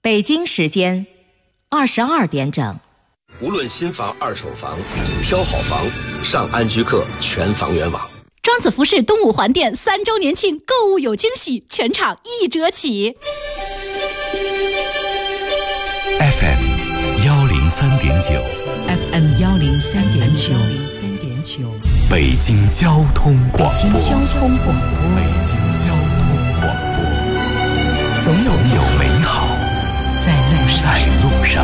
北京时间22点整。 无论新房、二手房，挑好房，上安居客全房源网。 庄子服饰东五环店3周年庆，购物有惊喜，全场1折起。 FM 103.9 FM 103.9 北京交通广播。 北京交通广播，总有美好在路上。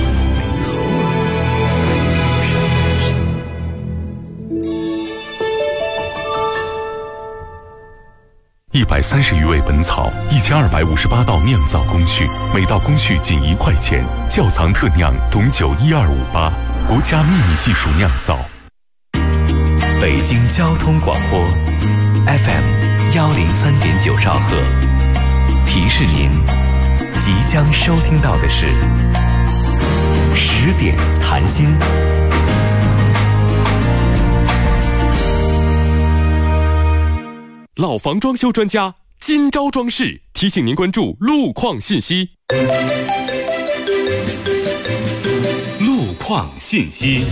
130余味本草，1258道酿造工序，每道工序仅1块钱。窖藏特酿董酒12588，国家秘密技术酿造。 北京交通广播 FM 103.9兆赫，提示您即将收听到的是10点谈心。 老房装修专家今朝装饰提醒您关注路况信息。 路况信息。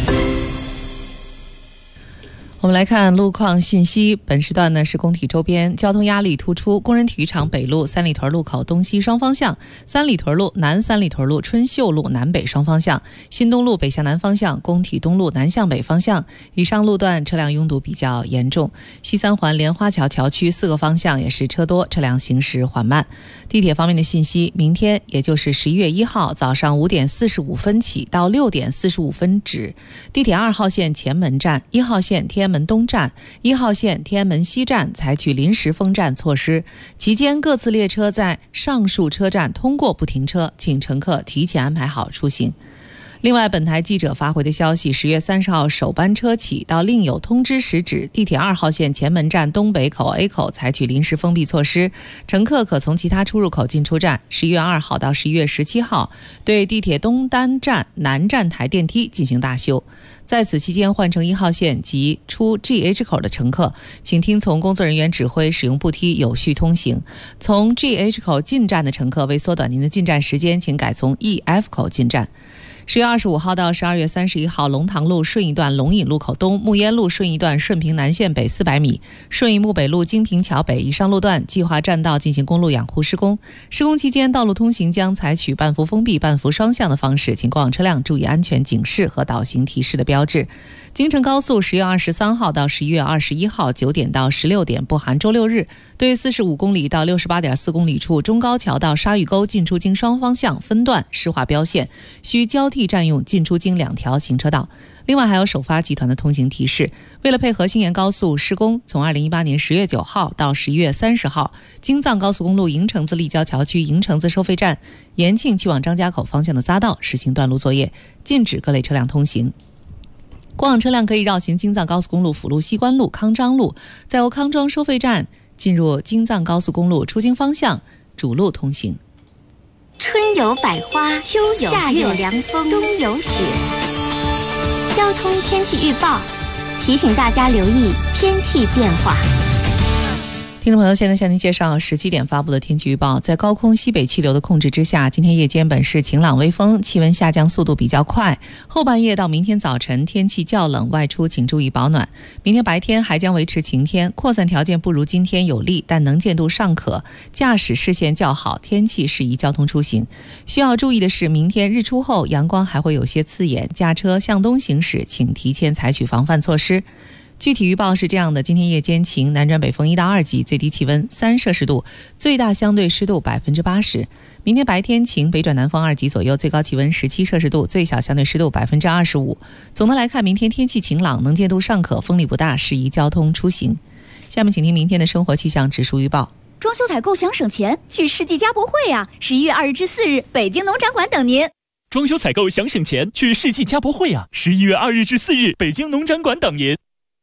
我们来看路况信息。本时段呢是工体周边交通压力突出，工人体育场北路三里屯路口东西双方向，三里屯路南三里屯路春秀路南北双方向，新东路北向南方向，工体东路南向北方向，以上路段车辆拥堵比较严重。西三环莲花桥桥区4个方向也是车多，车辆行驶缓慢。地铁方面的信息，明天也就是11月1号早上5点45分起到6点45分止，地铁2号线前门站、1号线天安门东站、1号线天安门西站采取临时封站措施，期间各次列车在上述车站通过不停车，请乘客提前安排好出行。另外，本台记者发回的消息，10月30号首班车起到另有通知时止，地铁2号线前门站东北口 A 口采取临时封闭措施，乘客可从其他出入口进出站。11月2号到11月17号，对地铁东单站南站台电梯进行大修。在此期间，换乘1号线及出 GH 口的乘客，请听从工作人员指挥，使用步梯有序通行。从 GH 口进站的乘客，为缩短您的进站时间，请改从 EF 口进站。10月25号到12月31号，龙塘路顺义段龙引路口东、木烟路顺义段顺平南线北400米，顺义木北路金平桥北以上路段计划占道进行公路养护施工。施工期间，道路通行将采取半幅封闭、半幅双向的方式，请过往车辆注意安全警示和导行提示的标志。京承高速10月23号到11月21号9点到16点不含周六日，对45公里到68.4公里处中高桥到沙峪沟进出京双方向分段施划标线，需交替占用进出京2条行车道。另外还有首发集团的通行提示，为了配合新延高速施工，从2018年10月9号到11月30号，京藏高速公路营城子立交桥区营城子收费站延庆去往张家口方向的匝道实行断路作业，禁止各类车辆通行。过往车辆可以绕行京藏高速公路辅路西关路、康庄路，再由康庄收费站进入京藏高速公路出京方向主路通行。 春有百花，秋有夏有凉风，冬有雪。交通天气预报提醒大家留意天气变化。 听众朋友，现在向您介绍17点发布的天气预报。在高空西北气流的控制之下，今天夜间本市晴朗微风，气温下降速度比较快。后半夜到明天早晨天气较冷，外出请注意保暖。明天白天还将维持晴天，扩散条件不如今天有利，但能见度尚可，驾驶视线较好，天气适宜交通出行。需要注意的是，明天日出后阳光还会有些刺眼，驾车向东行驶请提前采取防范措施。具体预报是这样的：今天夜间晴，南转北风1到2级，最低气温3摄氏度，最大相对湿度80%。明天白天晴，北转南风2级左右，最高气温17摄氏度，最小相对湿度25%。总的来看，明天天气晴朗，能见度尚可，风力不大，适宜交通出行。下面请听明天的生活气象指数预报。 装修采购想省钱，去世纪家博会啊！11月2日至4日，北京农展馆等您。 装修采购想省钱，去世纪家博会啊！11月2日至4日，北京农展馆等您。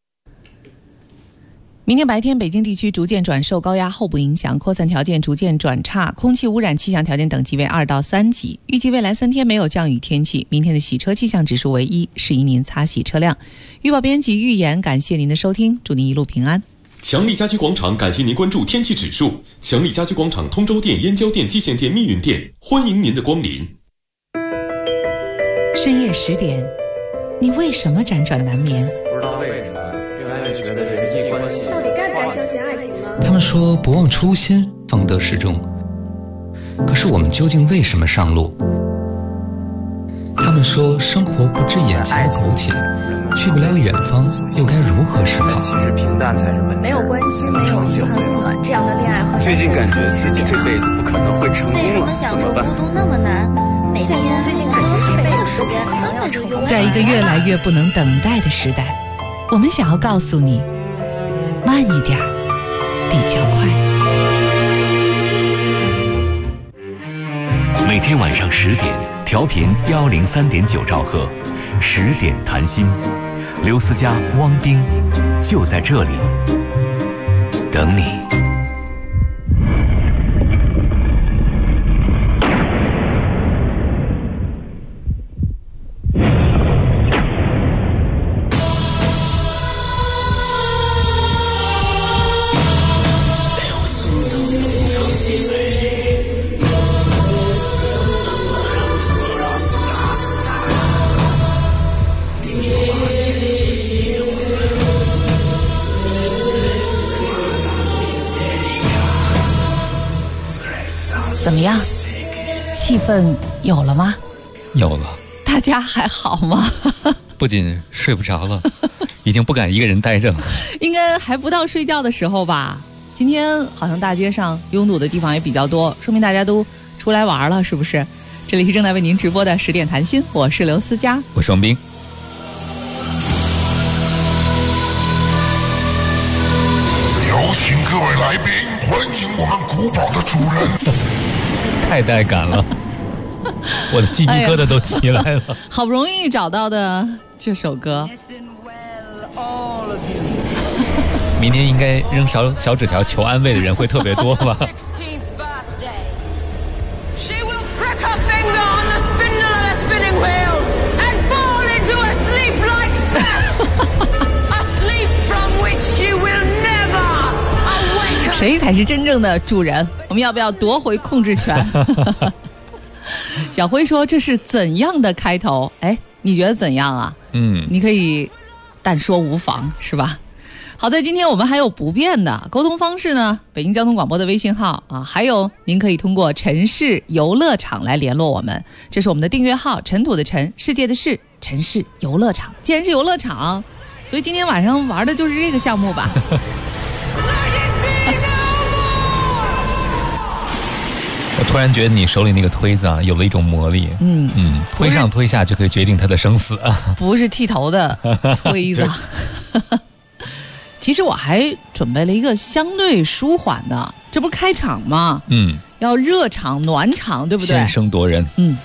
明天白天，北京地区逐渐转受高压候补影响，扩散条件逐渐转差，空气污染气象条件等级为2到3级。预计未来3天没有降雨天气。明天的洗车气象指数为1，适宜您擦洗车辆。预报编辑预言，感谢您的收听，祝您一路平安。 强力家居广场感谢您关注天气指数。强力家居广场通州店、燕郊店、蓟县店、密云店，欢迎您的光临。 深夜10点，你为什么辗转难眠？ 不知道为什么越来越觉得人际关系到底该不该相信爱情呢？ 他们说不忘初心，方得始终。可是我们究竟为什么上路？他们说生活不止眼前的苟且，去不了远方，又该如何是好？ 其实平淡才是本质。 没有关系，没有遗憾，这样的恋爱和最近感觉自己这辈子不可能会成功了，怎么办？ 孤独那么难，每天最近感觉是一辈子时间根本就用。 在一个越来越不能等待的时代，我们想要告诉你，慢一点比较快。 每天晚上10点，调频103.9兆赫，10点谈心，刘思佳、汪冰就在这里等你。 怎么样？气氛有了吗？ 有了。 大家还好吗？ 不仅睡不着了，已经不敢一个人待着了。 应该还不到睡觉的时候吧？今天好像大街上拥堵的地方也比较多，说明大家都出来玩了，是不是？这里是正在为您直播的10点谈心，我是刘思佳， 我是王斌。 有请各位来宾，欢迎我们古堡的主人。 太带感了，我的鸡皮疙瘩都起来了。 好不容易找到的这首歌， 明天应该扔小纸条求安慰的人会特别多吧。 谁才是真正的主人？我们要不要夺回控制权？小辉说这是怎样的开头？哎，你觉得怎样啊？你可以但说无妨，是吧？好在今天我们还有不变的沟通方式呢，北京交通广播的微信号啊，还有您可以通过城市游乐场来联络我们，这是我们的订阅号，尘土的尘，世界的世，城市游乐场。既然是游乐场，所以今天晚上玩的就是这个项目吧。 我突然觉得你手里那个推子啊，有了一种魔力。推上推下就可以决定他的生死啊！ 不是剃头的推子。其实我还准备了一个相对舒缓的，这不是开场吗？要热场暖场，对不对？ 先声夺人。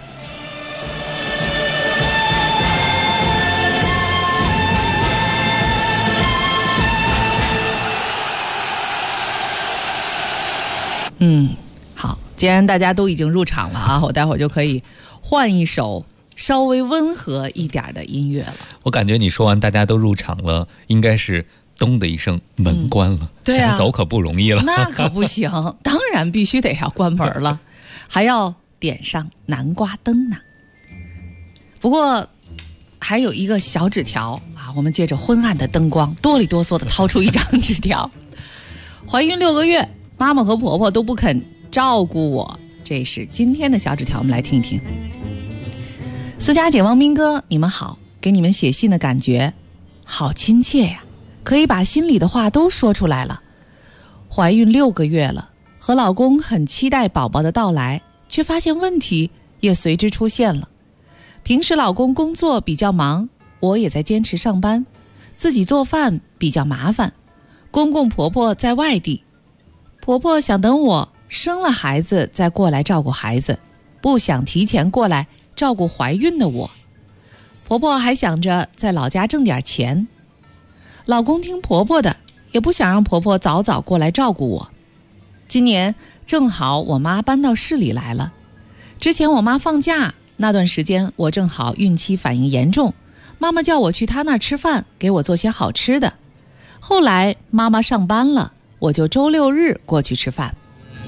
好，既然大家都已经入场了啊，我待会儿就可以换一首稍微温和一点的音乐了。 我感觉你说完大家都入场了，应该是咚的一声门关了， 对啊， 想走可不容易了。 那可不行，当然必须得要关门了，还要点上南瓜灯呢。不过还有一个小纸条啊，我们借着昏暗的灯光，哆里哆嗦地掏出一张纸条。怀孕6个月，妈妈和婆婆都不肯照顾我，这是今天的小纸条，我们来听一听。思佳姐、王斌哥，你们好，给你们写信的感觉好亲切呀，可以把心里的话都说出来了。怀孕6个月了，和老公很期待宝宝的到来，却发现问题也随之出现了。平时老公工作比较忙，我也在坚持上班，自己做饭比较麻烦，公公婆婆在外地，婆婆想等我生了孩子再过来照顾孩子，不想提前过来照顾怀孕的我。婆婆还想着在老家挣点钱，老公听婆婆的，也不想让婆婆早早过来照顾我。今年正好我妈搬到市里来了，之前我妈放假那段时间，我正好孕期反应严重，妈妈叫我去她那儿吃饭，给我做些好吃的。 后来妈妈上班了，我就周六日过去吃饭。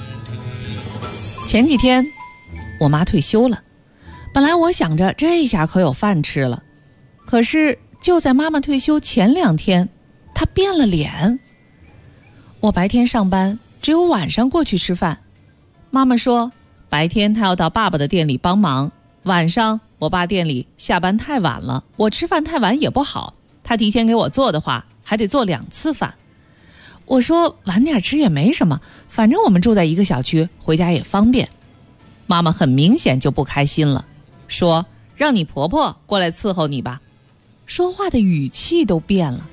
前几天我妈退休了，本来我想着这下可有饭吃了，可是就在妈妈退休前2天，她变了脸。我白天上班，只有晚上过去吃饭。妈妈说白天她要到爸爸的店里帮忙，晚上我爸店里下班太晚了，我吃饭太晚也不好，他提前给我做的话还得做2次饭。我说晚点吃也没什么，反正我们住在一个小区，回家也方便。妈妈很明显就不开心了，说让你婆婆过来伺候你吧，说话的语气都变了。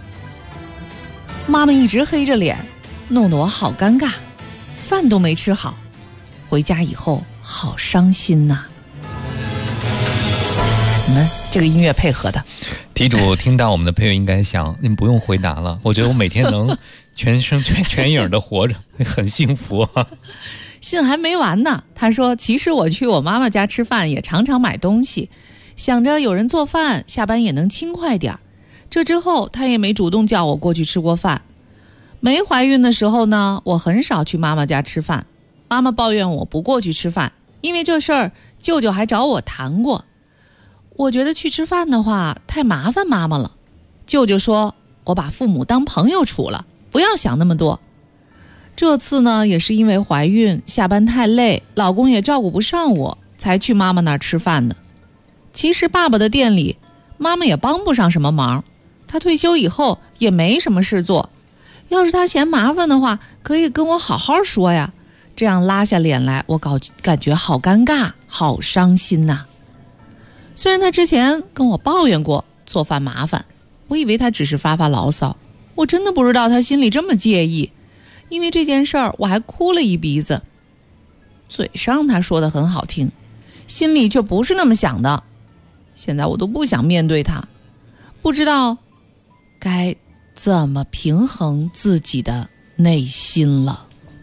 妈妈一直黑着脸，弄得我好尴尬，饭都没吃好，回家以后好伤心呐。你们这个音乐配合的， 题主听到我们的配乐应该想，你们不用回答了，我觉得我每天能全影的活着很幸福啊。 信还没完呢，他说其实我去我妈妈家吃饭也常常买东西，想着有人做饭，下班也能轻快点。这之后他也没主动叫我过去吃过饭。没怀孕的时候呢，我很少去妈妈家吃饭，妈妈抱怨我不过去吃饭，因为这事儿舅舅还找我谈过。我觉得去吃饭的话太麻烦妈妈了，舅舅说我把父母当朋友处了，不要想那么多。这次呢也是因为怀孕，下班太累，老公也照顾不上我，才去妈妈那儿吃饭的。其实爸爸的店里妈妈也帮不上什么忙，他退休以后也没什么事做，要是他嫌麻烦的话，可以跟我好好说呀，这样拉下脸来，我感觉好尴尬，好伤心呐。虽然他之前跟我抱怨过做饭麻烦，我以为他只是发发牢骚，我真的不知道他心里这么介意。因为这件事儿我还哭了一鼻子。嘴上他说的很好听，心里却不是那么想的。现在我都不想面对他，不知道该怎么平衡自己的内心了。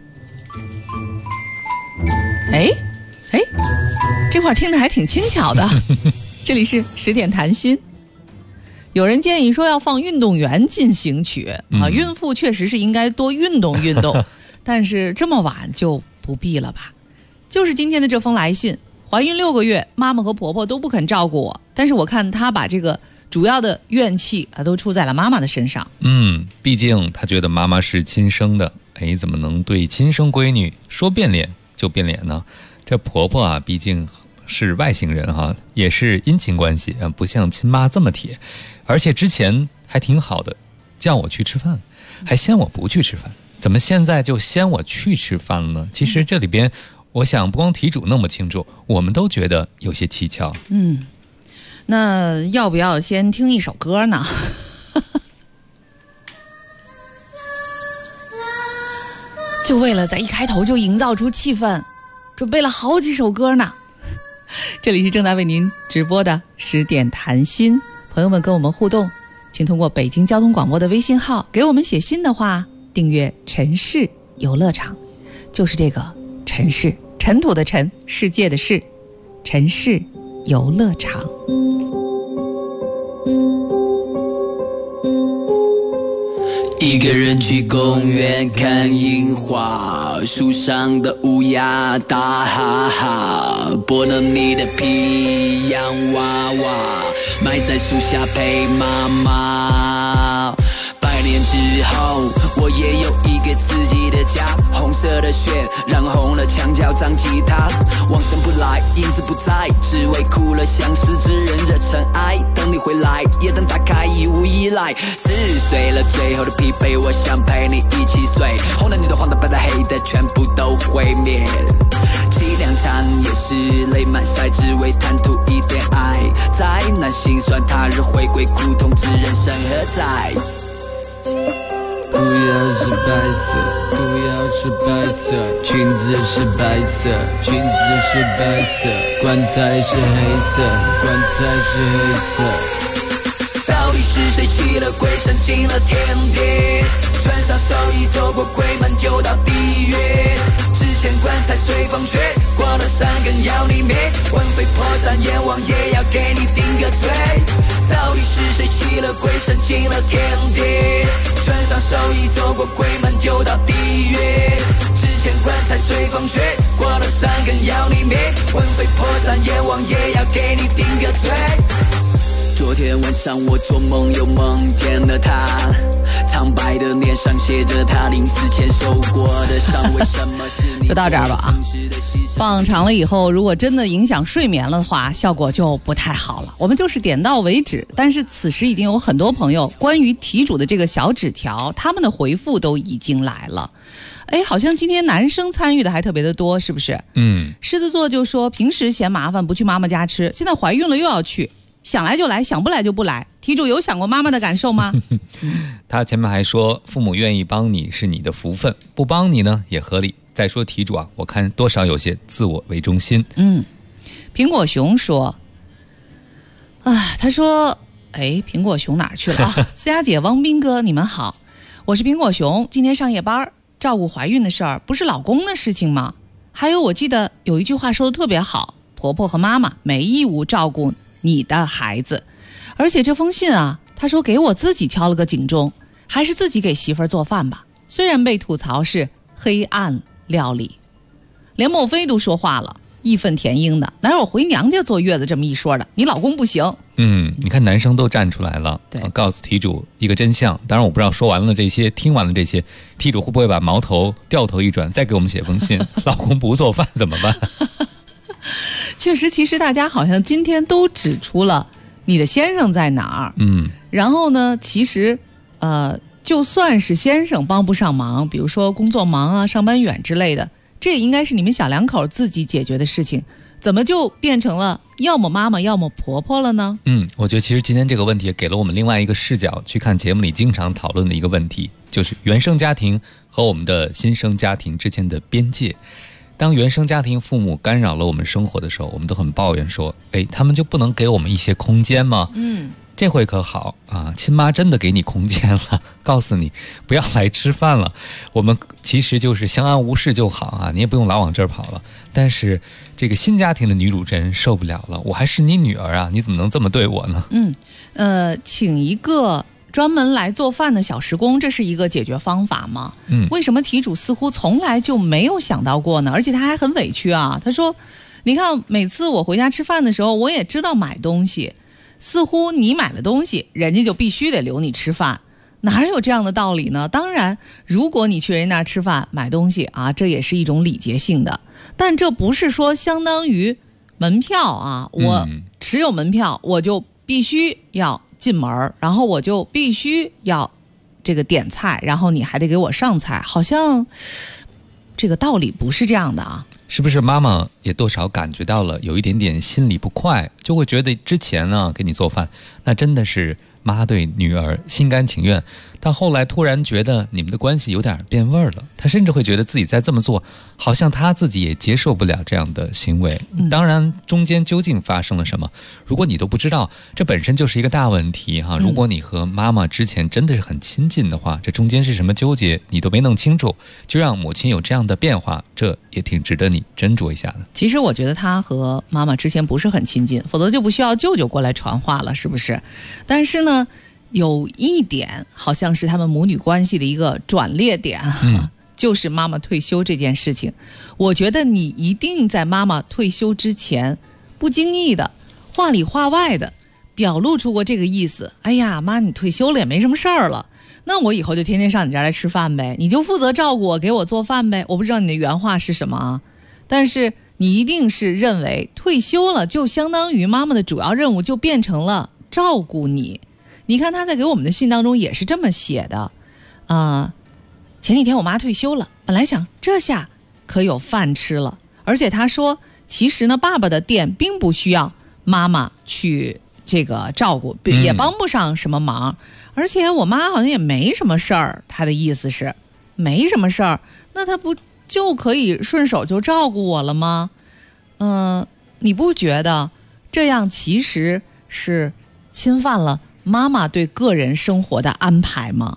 哎，这块听着还挺轻巧的。这里是10点谈心。有人建议说要放运动员进行曲啊，孕妇确实是应该多运动运动，但是这么晚就不必了吧。就是今天的这封来信，怀孕6个月，妈妈和婆婆都不肯照顾我，但是我看她把这个主要的怨气都出在了妈妈的身上。 毕竟她觉得妈妈是亲生的，怎么能对亲生闺女说变脸就变脸呢？这婆婆啊，毕竟是外星人哈，也是姻亲关系，不像亲妈这么铁。而且之前还挺好的，叫我去吃饭，还嫌我不去吃饭，怎么现在就嫌我去吃饭了呢？其实这里边，我想不光题主弄不清楚，我们都觉得有些蹊跷。 那要不要先听一首歌呢？就为了在一开头就营造出气氛，准备了好几首歌呢。这里是正在为您直播的10点谈心，朋友们跟我们互动，请通过北京交通广播的微信号给我们写信的话，订阅城市游乐场，就是这个城市，尘土的尘，世界的世，城市游乐场。 一个人去公园看樱花，树上的乌鸦打哈哈，拨弄你的皮洋娃娃，埋在树下陪妈妈。100年之后，我也有一个自己的家，红色的雪染红了墙角，脏吉他，往生不来，影子不在，只为哭了像失之人的尘埃。等你回来，夜灯打开，已无依赖，40岁了，最后的疲惫，我想陪你一起睡。红的、绿的、黄的、白的、黑的，全部都毁灭。凄凉惨也是泪满腮，只为贪图一点爱。再难心酸，他日回归苦痛之人生何在？不要是白色，不要是白色，裙子是白色，裙子是白色，棺材是黑色，棺材是黑色。到底是谁起了鬼，神进了天地？穿上寿衣，走过鬼门，就到地狱。之前棺材随风吹， 过了山更要你灭，魂飞魄散阎王也要给你顶个罪。到底是谁起了鬼神进了天地，穿上寿衣走过鬼门就到地狱，之前棺材随风吹，过了山更要你灭，魂飞魄散阎王也要给你顶个罪。昨天晚上我做梦又梦见了他，苍白的脸上写着他临死前受过的伤，为什么是你？ 就到这儿吧啊！放长了以后，如果真的影响睡眠了的话，效果就不太好了。我们就是点到为止，但是此时已经有很多朋友关于题主的这个小纸条，他们的回复都已经来了。哎，好像今天男生参与的还特别的多，是不是？狮子座就说平时嫌麻烦不去妈妈家吃，现在怀孕了又要去。想来就来，想不来就不来。题主有想过妈妈的感受吗？ 他前面还说父母愿意帮你是你的福分，不帮你呢也合理。再说题主啊，我看多少有些自我为中心。 苹果熊说他说苹果熊哪儿去了啊？思雅姐、汪斌哥你们好，我是苹果熊，今天上夜班，照顾怀孕的事儿不是老公的事情吗？还有我记得有一句话说的特别好，婆婆和妈妈没义务照顾你的孩子。而且这封信啊，他说给我自己敲了个警钟，还是自己给媳妇儿做饭吧，虽然被吐槽是黑暗料理。连莫非都说话了，义愤填膺的，哪有回娘家坐月子这么一说的，你老公不行。 你看男生都站出来了，告诉题主一个真相。当然我不知道说完了这些，听完了这些，题主会不会把矛头掉头一转，再给我们写封信老公不做饭怎么办？ 确实，其实大家好像今天都指出了你的先生在哪儿。然后呢，其实就算是先生帮不上忙，比如说工作忙啊、上班远之类的，这也应该是你们小两口自己解决的事情，怎么就变成了要么妈妈要么婆婆了呢？ 我觉得其实今天这个问题也给了我们另外一个视角去看节目里经常讨论的一个问题，就是原生家庭和我们的新生家庭之间的边界。当原生家庭父母干扰了我们生活的时候，我们都很抱怨说，他们就不能给我们一些空间吗？这回可好啊，亲妈真的给你空间了，告诉你不要来吃饭了，我们其实就是相安无事就好啊，你也不用老往这儿跑了。但是这个新家庭的女主真受不了了，我还是你女儿啊，你怎么能这么对我呢？ 请一个专门来做饭的小时工，这是一个解决方法吗？为什么题主似乎从来就没有想到过呢？而且他还很委屈啊，他说你看每次我回家吃饭的时候，我也知道买东西，似乎你买了东西人家就必须得留你吃饭，哪有这样的道理呢？当然如果你去人家那儿吃饭买东西啊，这也是一种礼节性的，但这不是说相当于门票啊，我持有门票我就必须要进门，然后我就必须要这个点菜，然后你还得给我上菜，好像这个道理不是这样的啊。 是不是妈妈也多少感觉到了有一点点心里不快，就会觉得之前呢给你做饭那真的是妈对女儿心甘情愿，但后来突然觉得你们的关系有点变味了，她甚至会觉得自己在这么做好像她自己也接受不了这样的行为。当然中间究竟发生了什么，如果你都不知道，这本身就是一个大问题哈。如果你和妈妈之前真的是很亲近的话，这中间是什么纠结你都没弄清楚，就让母亲有这样的变化，这也挺值得你斟酌一下的。 其实我觉得她和妈妈之前不是很亲近，否则就不需要舅舅过来传话了，是不是？但是呢有一点好像是他们母女关系的一个转捩点，就是妈妈退休这件事情。我觉得你一定在妈妈退休之前不经意的话里话外的表露出过这个意思，哎呀妈你退休了也没什么事儿了，那我以后就天天上你这儿来吃饭呗，你就负责照顾我给我做饭呗。我不知道你的原话是什么啊，但是你一定是认为退休了就相当于妈妈的主要任务就变成了照顾你。你看他在给我们的信当中也是这么写的前几天我妈退休了，本来想这下可有饭吃了，而且他说其实呢爸爸的店并不需要妈妈去这个照顾，也帮不上什么忙，而且我妈好像也没什么事儿，他的意思是没什么事儿，那他不就可以顺手就照顾我了吗？你不觉得这样其实是侵犯了妈妈对个人生活的安排吗？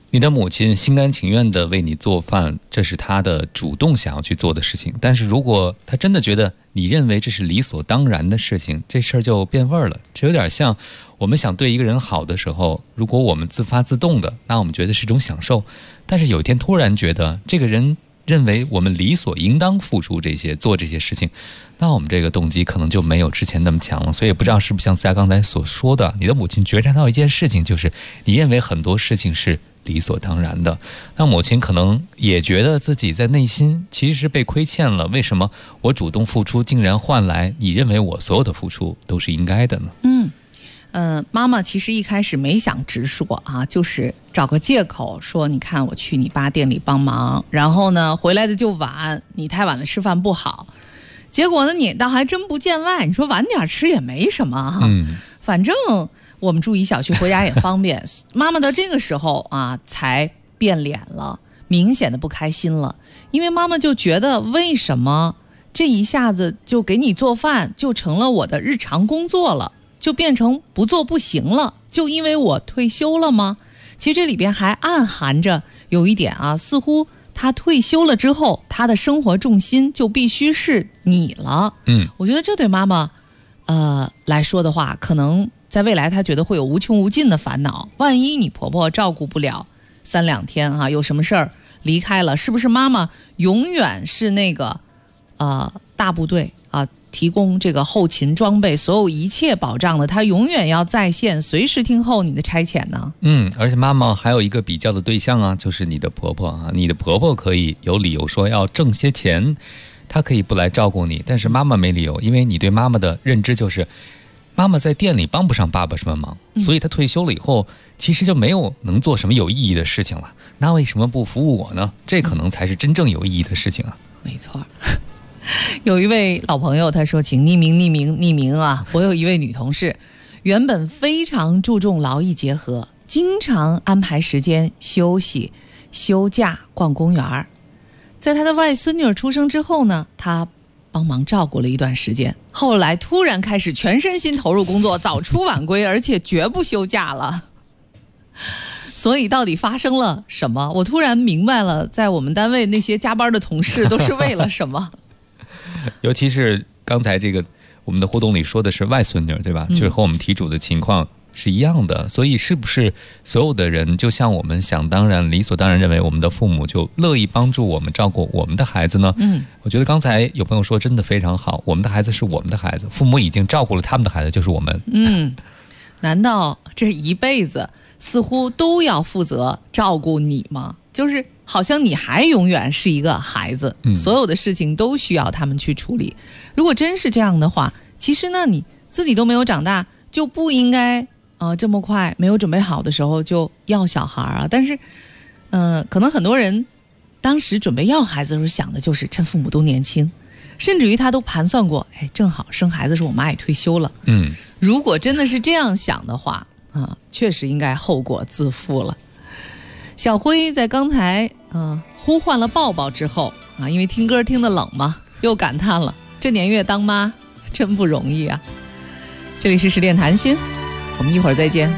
你的母亲心甘情愿地为你做饭，这是她的主动想要去做的事情。但是如果她真的觉得你认为这是理所当然的事情，这事儿就变味儿了。这有点像我们想对一个人好的时候，如果我们自发自动的，那我们觉得是一种享受。但是有一天突然觉得这个人认为我们理所应当付出这些，做这些事情，那我们这个动机可能就没有之前那么强了。所以不知道是不是像思佳刚才所说的，你的母亲觉察到一件事情，就是你认为很多事情是理所当然的，那母亲可能也觉得自己在内心其实是被亏欠了。为什么我主动付出竟然换来你认为我所有的付出都是应该的呢？ 妈妈其实一开始没想直说啊，就是找个借口说，你看我去你爸店里帮忙，然后呢回来的就晚，你太晚了吃饭不好。结果呢你倒还真不见外，你说晚点吃也没什么哈，反正我们住一小区，回家也方便。妈妈到这个时候啊，才变脸了，明显的不开心了，因为妈妈就觉得，为什么这一下子就给你做饭就成了我的日常工作了，就变成不做不行了，就因为我退休了吗？其实这里边还暗含着有一点啊，似乎他退休了之后，他的生活重心就必须是你了。我觉得这对妈妈来说的话，可能在未来她觉得会有无穷无尽的烦恼。万一你婆婆照顾不了3、2天啊，有什么事儿离开了，是不是妈妈永远是那个大部队啊，提供这个后勤装备所有一切保障的，她永远要在线，随时听候你的差遣呢？ 而且妈妈还有一个比较的对象啊，就是你的婆婆啊。你的婆婆可以有理由说要挣些钱，她可以不来照顾你，但是妈妈没理由，因为你对妈妈的认知就是妈妈在店里帮不上爸爸什么忙，所以她退休了以后其实就没有能做什么有意义的事情了，那为什么不服务我呢？这可能才是真正有意义的事情啊。 没错。有一位老朋友他说，请匿名啊，我有一位女同事，原本非常注重劳逸结合，经常安排时间休息休假逛公园。在她的外孙女出生之后呢，她帮忙照顾了一段时间，后来突然开始全身心投入工作，早出晚归，而且绝不休假了。所以到底发生了什么？我突然明白了，在我们单位那些加班的同事都是为了什么。 尤其是刚才这个我们的互动里说的是外孙女，对吧？就是和我们题主的情况是一样的。所以是不是所有的人就像我们想当然理所当然认为我们的父母就乐意帮助我们照顾我们的孩子呢？我觉得刚才有朋友说真的非常好，我们的孩子是我们的孩子，父母已经照顾了他们的孩子，就是我们。 难道这一辈子似乎都要负责照顾你吗？就是好像你还永远是一个孩子，所有的事情都需要他们去处理。如果真是这样的话，其实呢你自己都没有长大，就不应该这么快没有准备好的时候就要小孩啊。但是可能很多人当时准备要孩子的时候想的就是趁父母都年轻，甚至于他都盘算过，正好生孩子时候我妈也退休了。如果真的是这样想的话确实应该后果自负了。小辉在刚才呼唤了抱抱之后因为听歌听得冷嘛，又感叹了这年月当妈真不容易啊。这里是十点谈心，我们一会儿再见。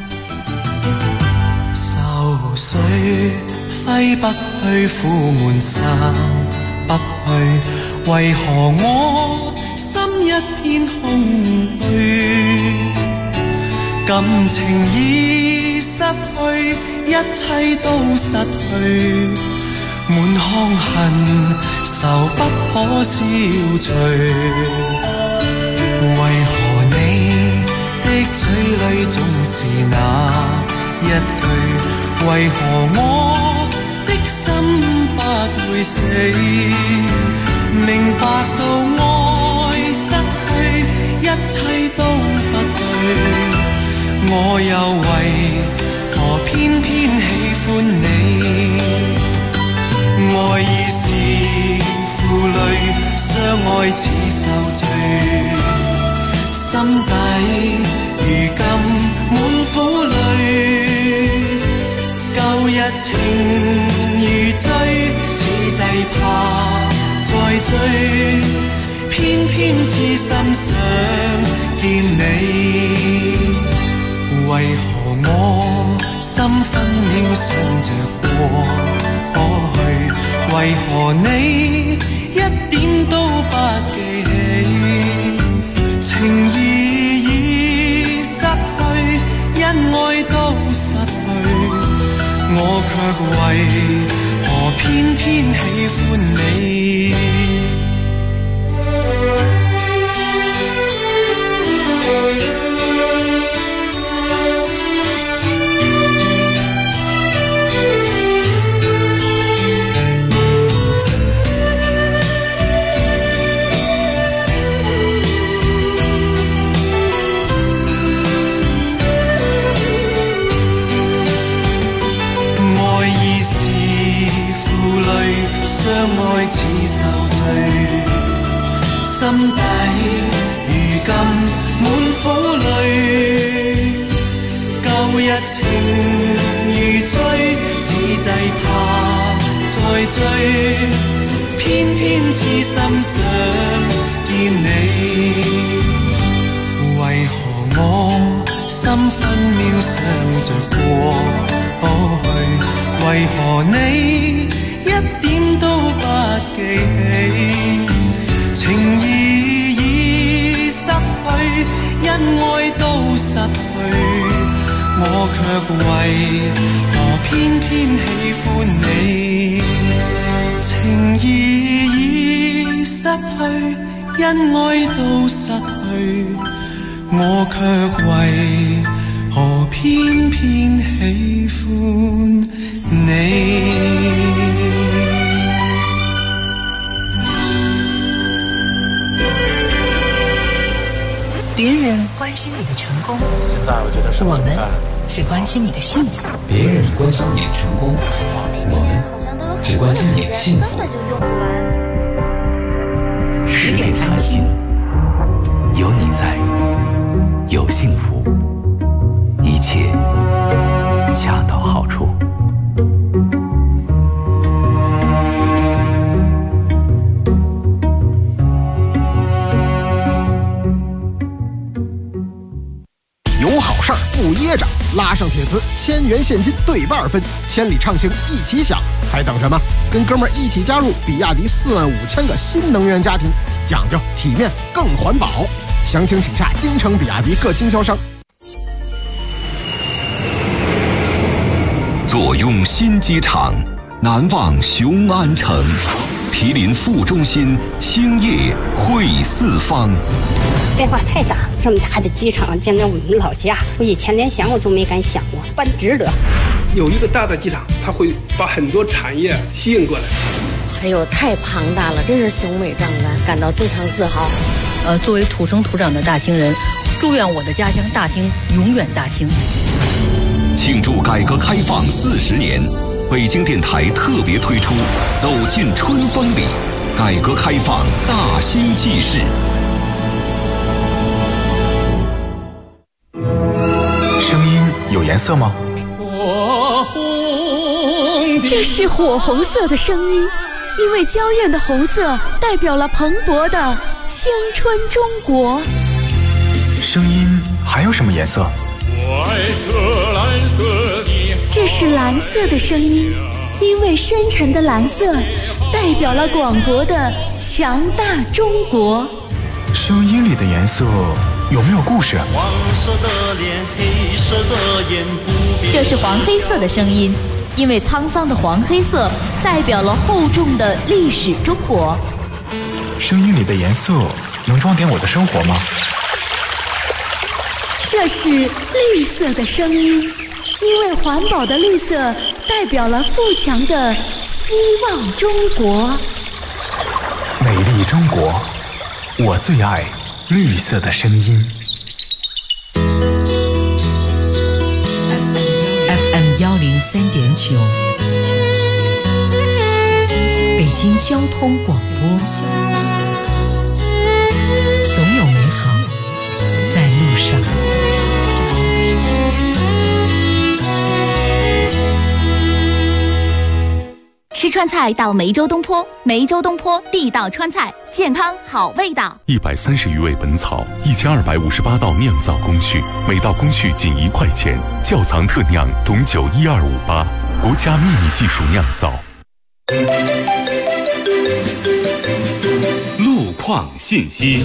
愁緒揮不去，苦悶散不去，為何我心一片空虛？感情已失去，一切都失去，滿腔恨愁不可消除。為何你的嘴裏總是那一句？為何我的心不會死？明白到愛失去，一切都不對。我又為何偏偏喜歡你？愛已是負累，相愛似受罪，心底如今滿苦淚。舊日情如醉，此際怕再追，偏偏痴心想見你。為何我心分秒想着過去，為何你一點都不記起？情義已失去，恩愛都失去，我卻為何偏偏喜歡你？相愛似受罪，心底如今滿苦淚，舊日情如醉，此際怕再追，偏偏痴心想見你，為何我心分秒想着過去，為何你一點都不記起？情義已失去，恩愛都失去，我卻為何偏偏喜歡你？情義已失去，恩愛都失去，我卻為何偏偏喜歡你？ 别人关心你的成功， 现在我觉得我们是关心你的幸福。 别人关心你的成功，我们只关心你的幸福。 10点上心， 有你在，有幸福，一切恰到好处。 有好事儿不噎着，拉上铁磁，1000元现金对半分，千里畅行一起享，还等什么？跟哥们儿一起加入比亚迪45000个新能源家庭，讲究体面更环保。详情请洽京城比亚迪各经销商。 坐拥新机场，难忘雄安城。毗邻副中心，兴业汇四方。 变化太大，这么大的机场建在我们老家，我以前连想我都没敢想过，办值得。 有一个大的机场，它会把很多产业吸引过来。 哎呦，太庞大了，真是雄伟壮观，感到非常自豪。作为土生土长的大兴人，祝愿我的家乡大兴永远大兴。 庆祝改革开放40年，北京电台特别推出《走进春风里》，改革开放大兴纪事。 声音有颜色吗？ 这是火红色的声音，因为娇艳的红色代表了蓬勃的青春中国。 声音还有什么颜色？ 这是蓝色的声音，因为深沉的蓝色代表了广博的强大中国。 声音里的颜色有没有故事？ 黄色的脸，黑色的眼，不变。 这是黄黑色的声音，因为沧桑的黄黑色代表了厚重的历史中国。 声音里的颜色能装点我的生活吗？ 这是绿色的声音，因为环保的绿色代表了富强的希望中国。 美丽中国，我最爱绿色的声音。 FM 103.9，北京交通广播，总有美好在路上。 吃川菜到梅州东坡，梅州东坡地道川菜，健康好味道。 130余味本草，1258道酿造工序，每道工序仅1块钱。窖藏特酿董酒12588，国家秘密技术酿造。 路况信息。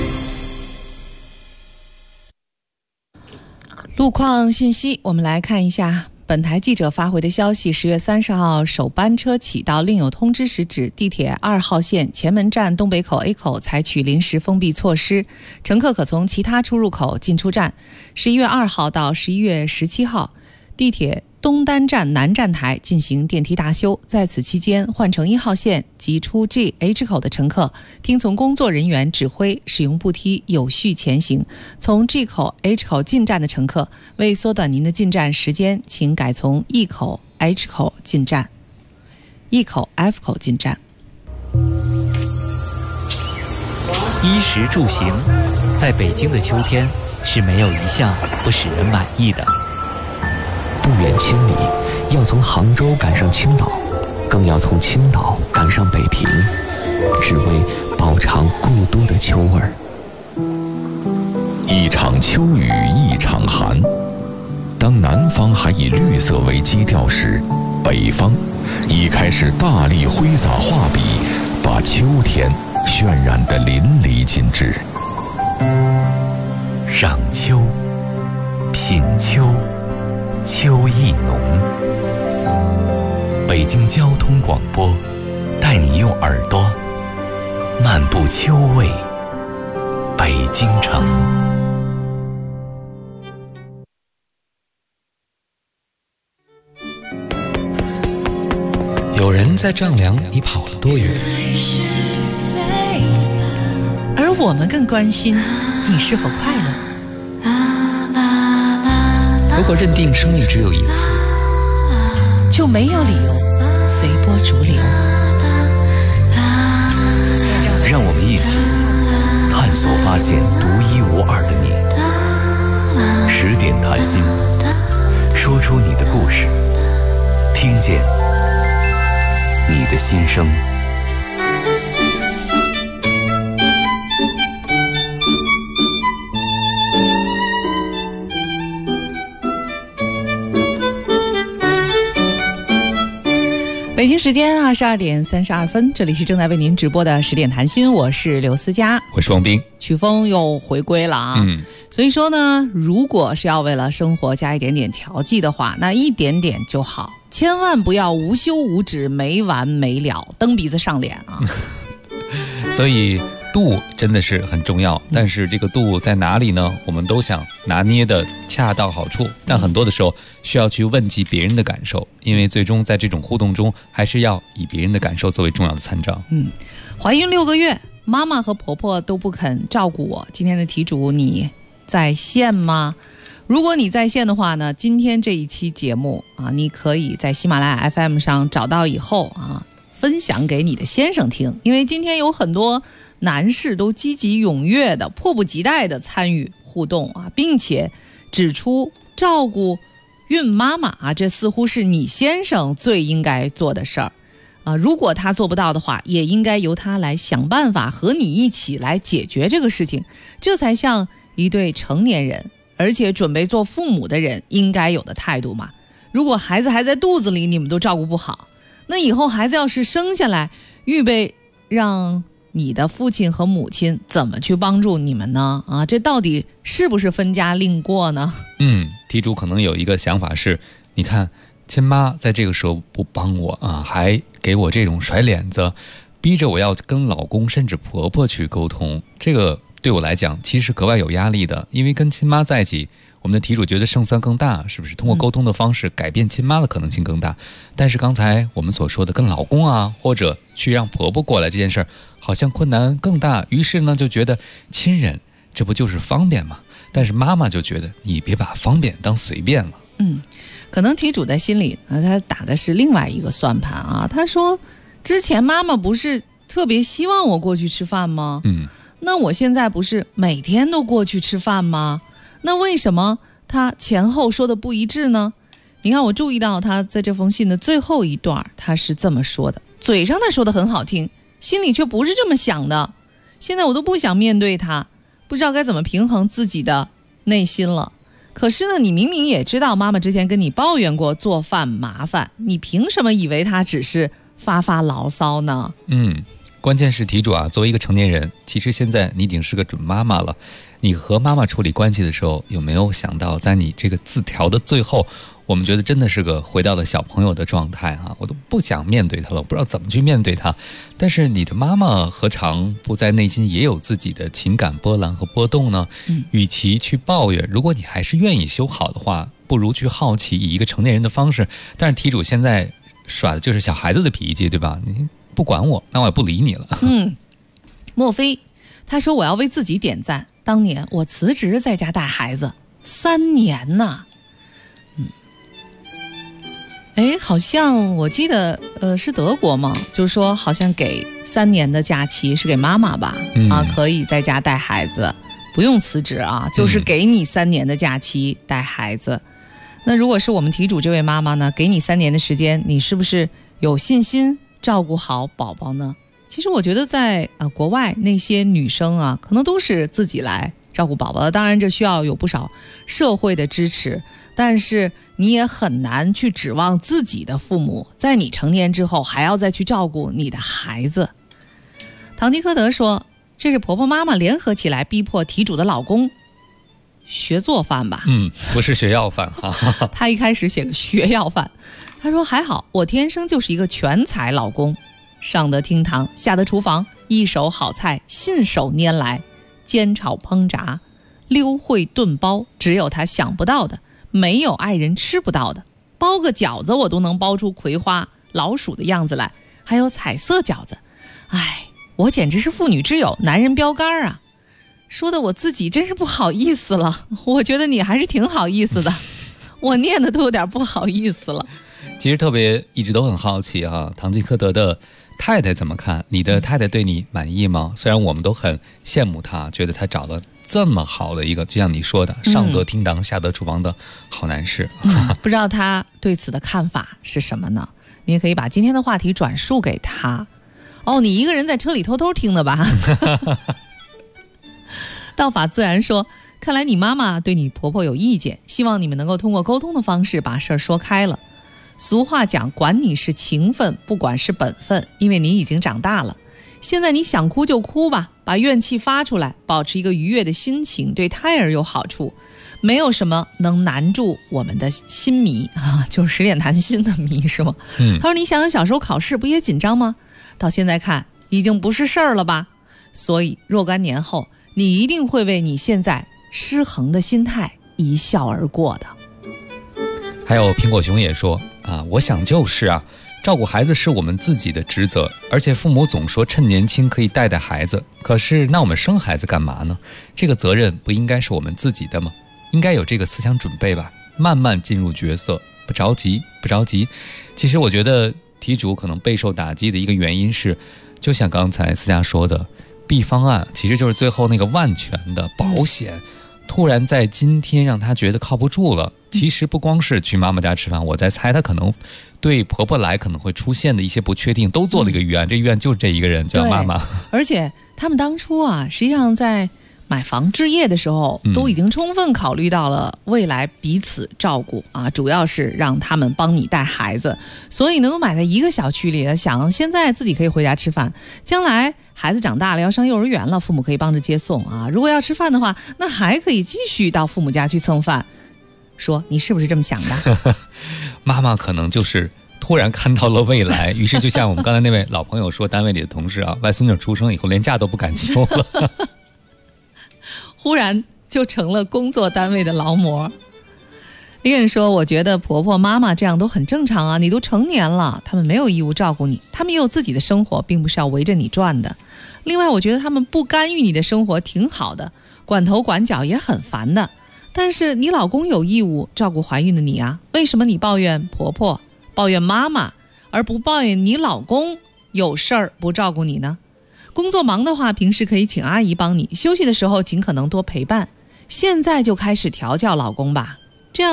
路况信息，我们来看一下本台记者发回的消息：10月30号首班车起到另有通知时止，地铁2号线前门站东北口 A 口采取临时封闭措施，乘客可从其他出入口进出站。11月2号到11月17号，地铁东单站南站台进行电梯大修，在此期间换乘1号线及出 G、H 口的乘客听从工作人员指挥，使用步梯有序前行。从 G 口、H 口进站的乘客，为缩短您的进站时间，请改从 E 口、H 口进站， E 口、F 口进站。 衣食住行，在北京的秋天是没有一项不使人满意的。 不远千里，要从杭州赶上青岛，更要从青岛赶上北平，只为饱尝故都的秋味儿。 一场秋雨一场寒，当南方还以绿色为基调时，北方已开始大力挥洒画笔，把秋天渲染得淋漓尽致。 赏秋，品秋，秋意浓。北京交通广播带你用耳朵漫步秋味北京城。 有人在丈量你跑了多远， 而我们更关心你是否快乐。 如果认定生命只有一次， 就没有理由随波逐流。 让我们一起探索发现独一无二的你。10点谈心，说出你的故事，听见你的心声。 北京时间22点32分，这里是正在为您直播的10点谈心，我是刘思佳， 我是王斌。 曲风又回归了啊，所以说呢，如果是要为了生活加一点点调剂的话，那一点点就好，千万不要无休无止、没完没了，蹬鼻子上脸啊。 所以度真的是很重要，但是这个度在哪里呢？我们都想拿捏的恰到好处，但很多的时候需要去问及别人的感受，因为最终在这种互动中，还是要以别人的感受作为重要的参照。 怀孕6个月，妈妈和婆婆都不肯照顾我。今天的题主，你在线吗？如果你在线的话呢，今天这一期节目啊，你可以在喜马拉雅 FM 上找到以后啊，分享给你的先生听，因为今天有很多男士都积极踊跃的、迫不及待的参与互动啊，并且指出照顾孕妈妈啊，这似乎是你先生最应该做的事儿啊。如果他做不到的话，也应该由他来想办法和你一起来解决这个事情，这才像一对成年人，而且准备做父母的人应该有的态度嘛。如果孩子还在肚子里，你们都照顾不好，那以后孩子要是生下来，预备让你的父亲和母亲怎么去帮助你们呢？啊，这到底是不是分家另过呢？ 题主可能有一个想法是，你看亲妈在这个时候不帮我啊，还给我这种甩脸子，逼着我要跟老公甚至婆婆去沟通，这个对我来讲其实格外有压力的，因为跟亲妈在一起，我们的题主觉得胜算更大，是不是？通过沟通的方式改变亲妈的可能性更大。但是刚才我们所说的跟老公啊，或者去让婆婆过来这件事儿，好像困难更大。于是呢，就觉得亲人这不就是方便吗？但是妈妈就觉得你别把方便当随便了。 可能题主在心里他打的是另外一个算盘啊。他说，之前妈妈不是特别希望我过去吃饭吗？那我现在不是每天都过去吃饭吗？那为什么他前后说的不一致呢？ 你看，我注意到他在这封信的最后一段，他是这么说的，嘴上他说的很好听，心里却不是这么想的。现在我都不想面对他，不知道该怎么平衡自己的内心了。可是呢，你明明也知道妈妈之前跟你抱怨过做饭麻烦，你凭什么以为他只是发发牢骚呢？ 关键是题主啊，作为一个成年人，其实现在你已经是个准妈妈了。你和妈妈处理关系的时候，有没有想到在你这个字条的最后，我们觉得真的是个回到了小朋友的状态啊，我都不想面对他了，我不知道怎么去面对他。但是你的妈妈何尝不在内心也有自己的情感波澜和波动呢？与其去抱怨，如果你还是愿意修好的话，不如去好奇，以一个成年人的方式。但是题主现在耍的就是小孩子的脾气，对吧？你不管我，那我也不理你了。 莫非他说我要为自己点赞，当年我辞职在家带孩子3年呢。好像我记得是德国嘛，就是说好像给3年的假期是给妈妈吧，可以在家带孩子，不用辞职啊，就是给你3年的假期带孩子。那如果是我们题主这位妈妈呢，给你3年的时间，你是不是有信心照顾好宝宝呢？其实我觉得在国外那些女生啊，可能都是自己来照顾宝宝的，当然这需要有不少社会的支持，但是你也很难去指望自己的父母在你成年之后还要再去照顾你的孩子。唐吉诃德说，这是婆婆妈妈联合起来逼迫题主的老公学做饭吧？ 不是学要饭哈。 他一开始写个学要饭，他说还好我天生就是一个全才老公，上得厅堂，下得厨房，一手好菜信手拈来，煎炒烹炸，溜会炖包，只有他想不到的，没有爱人吃不到的。包个饺子我都能包出葵花老鼠的样子来，还有彩色饺子。我简直是妇女之友，男人标杆啊！说的我自己真是不好意思了，我觉得你还是挺好意思的，我念的都有点不好意思了。 其实特别一直都很好奇啊，唐吉诃德的太太怎么看？你的太太对你满意吗？虽然我们都很羡慕她，觉得她找了这么好的一个，就像你说的，上得厅堂下得厨房的好男士。 不知道她对此的看法是什么呢？你也可以把今天的话题转述给她。你一个人在车里偷偷听的吧？道法自然说，看来你妈妈对你婆婆有意见，希望你们能够通过沟通的方式把事儿说开了。俗话讲，管你是情分，不管是本分，因为你已经长大了。现在你想哭就哭吧，把怨气发出来，保持一个愉悦的心情，对胎儿有好处。没有什么能难住我们的心迷啊，就是十点谈心的迷是吗？他说你想想小时候考试不也紧张吗？到现在看已经不是事儿了吧？所以若干年后，你一定会为你现在失衡的心态一笑而过的。 还有苹果熊也说我想就是照顾孩子是我们自己的职责，而且父母总说趁年轻可以带带孩子，可是那我们生孩子干嘛呢？这个责任不应该是我们自己的吗？应该有这个思想准备吧，慢慢进入角色，不着急。其实我觉得题主可能备受打击的一个原因是，就像刚才思佳说的，B 方案其实就是最后那个万全的保险，突然在今天让他觉得靠不住了。其实不光是去妈妈家吃饭，我在猜他可能对婆婆来可能会出现的一些不确定都做了一个预案，这预案就是这一个人叫妈妈。 而且他们当初实际上在买房置业的时候，都已经充分考虑到了未来彼此照顾主要是让他们帮你带孩子，所以呢都买在一个小区里，想现在自己可以回家吃饭，将来孩子长大了要上幼儿园了，父母可以帮着接送如果要吃饭的话，那还可以继续到父母家去蹭饭。说你是不是这么想的？ 妈妈可能就是突然看到了未来，于是就像我们刚才那位老朋友说，单位里的同事外孙女出生以后连假都不敢休了。 忽然就成了工作单位的劳模。李远说，我觉得婆婆妈妈这样都很正常你都成年了，他们没有义务照顾你，他们也有自己的生活，并不是要围着你转的。另外我觉得他们不干预你的生活挺好的，管头管脚也很烦的，但是你老公有义务照顾怀孕的你为什么你抱怨婆婆抱怨妈妈，而不抱怨你老公有事儿不照顾你呢？工作忙的话，平时可以请阿姨帮你，休息的时候尽可能多陪伴。现在就开始调教老公吧，这样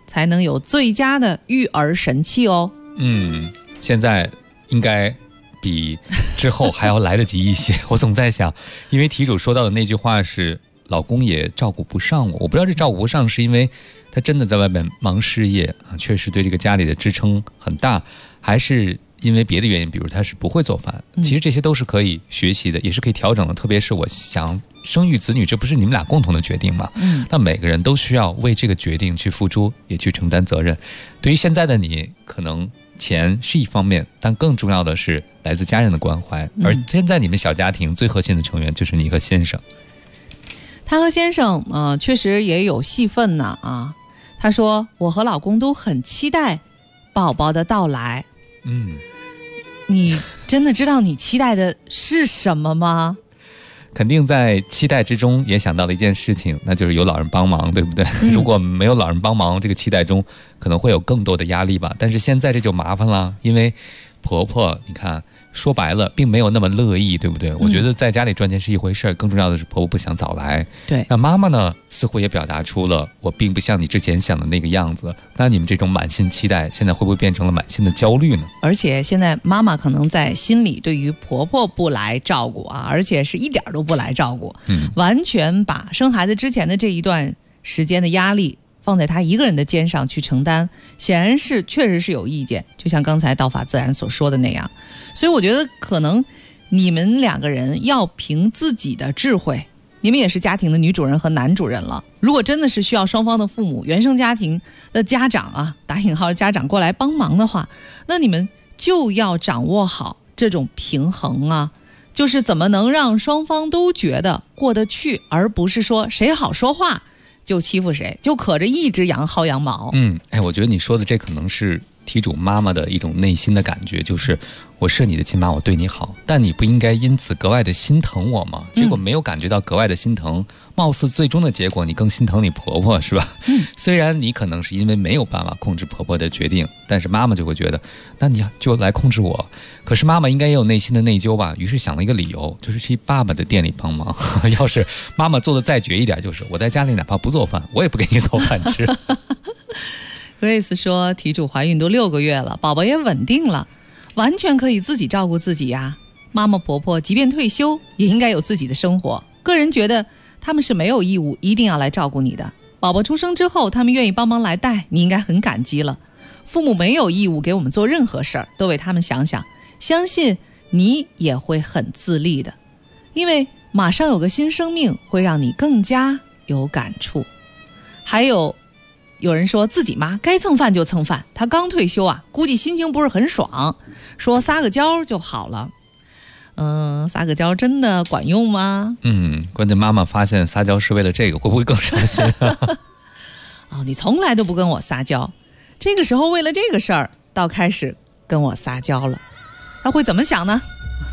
才能有最佳的育儿神器哦。 现在应该比之后还要来得及一些。我总在想，因为题主说到的那句话是老公也照顾不上我，我不知道这照顾不上是因为他真的在外面忙事业啊，确实对这个家里的支撑很大，还是因为别的原因，比如他是不会做饭。其实这些都是可以学习的，也是可以调整的。特别是我想生育子女，这不是你们俩共同的决定吗？那每个人都需要为这个决定去付出，也去承担责任。对于现在的你，可能钱是一方面，但更重要的是来自家人的关怀。而现在你们小家庭最核心的成员就是你和先生。 他和先生确实也有戏份呢啊。他说我和老公都很期待宝宝的到来。你真的知道你期待的是什么吗？ 肯定在期待之中也想到了一件事情，那就是有老人帮忙，对不对？如果没有老人帮忙，这个期待中可能会有更多的压力吧。但是现在这就麻烦了，因为婆婆你看说白了并没有那么乐意，对不对？我觉得在家里赚钱是一回事，更重要的是婆婆不想早来。 对， 那妈妈呢似乎也表达出了我并不像你之前想的那个样子。那你们这种满心期待现在会不会变成了满心的焦虑呢？ 而且现在妈妈可能在心里对于婆婆不来照顾啊，而且是一点都不来照顾，完全把生孩子之前的这一段时间的压力放在他一个人的肩上去承担，显然是确实是有意见，就像刚才道法自然所说的那样。所以我觉得可能你们两个人要凭自己的智慧，你们也是家庭的女主人和男主人了。如果真的是需要双方的父母、原生家庭的家长啊，打引号的家长过来帮忙的话，那你们就要掌握好这种平衡啊，就是怎么能让双方都觉得过得去，而不是说谁好说话就欺负谁，就可着一只羊薅羊毛。 我觉得你说的这可能是题主妈妈的一种内心的感觉，就是我是你的亲妈，我对你好，但你不应该因此格外的心疼我吗？结果没有感觉到格外的心疼，貌似最终的结果你更心疼你婆婆，是吧？虽然你可能是因为没有办法控制婆婆的决定，但是妈妈就会觉得那你就来控制我。可是妈妈应该也有内心的内疚吧，于是想了一个理由，就是去爸爸的店里帮忙。要是妈妈做的再绝一点，就是我在家里哪怕不做饭，我也不给你做饭吃。 Grace 说题主怀孕都6个月了，宝宝也稳定了，完全可以自己照顾自己呀。妈妈婆婆即便退休也应该有自己的生活，个人觉得他们是没有义务一定要来照顾你的。宝宝出生之后他们愿意帮忙来带，你应该很感激了。父母没有义务给我们做任何事儿，都为他们想想，相信你也会很自立的，因为马上有个新生命会让你更加有感触。还有人说自己妈该蹭饭就蹭饭，她刚退休啊，估计心情不是很爽，说撒个娇就好了。撒个娇真的管用吗？ 关键妈妈发现撒娇是为了这个，会不会更伤心啊？ 你从来都不跟我撒娇，这个时候为了这个事儿倒开始跟我撒娇了，她会怎么想呢？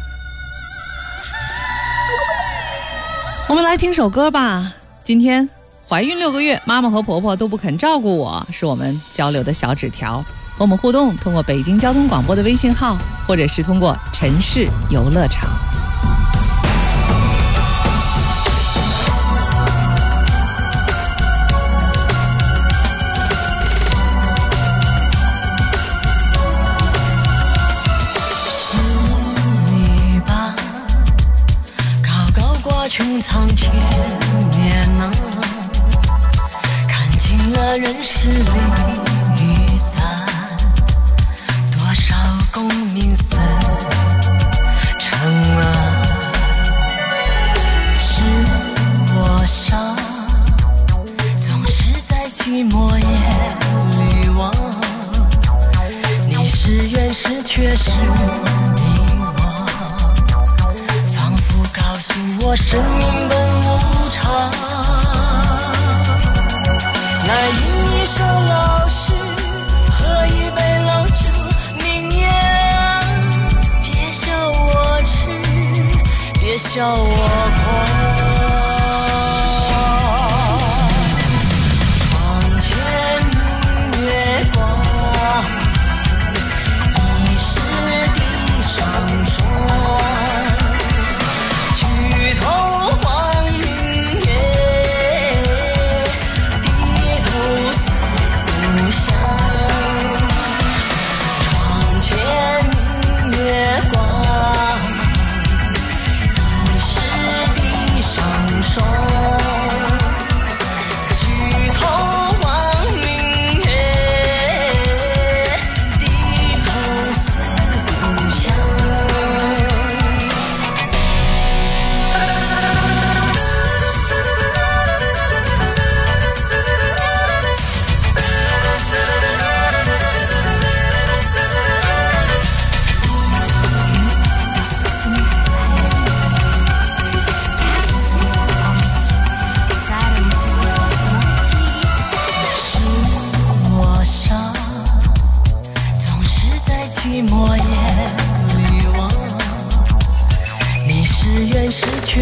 我们来听首歌吧。今天怀孕6个月，妈妈和婆婆都不肯照顾我，是我们交流的小纸条。和我们互动，通过北京交通广播的微信号，或者是通过城市游乐场。 是你吧，高高挂穹苍千年啊，看尽了人世离散，多少功名似尘啊。是我傻，总是在寂寞夜里望，你是原始却是迷惘，仿佛告诉我生命本无常。来饮一首老诗，喝一杯老酒，明夜别笑我痴，别笑我狂。窗前明月光，疑是地上霜，举头望明月，低头思故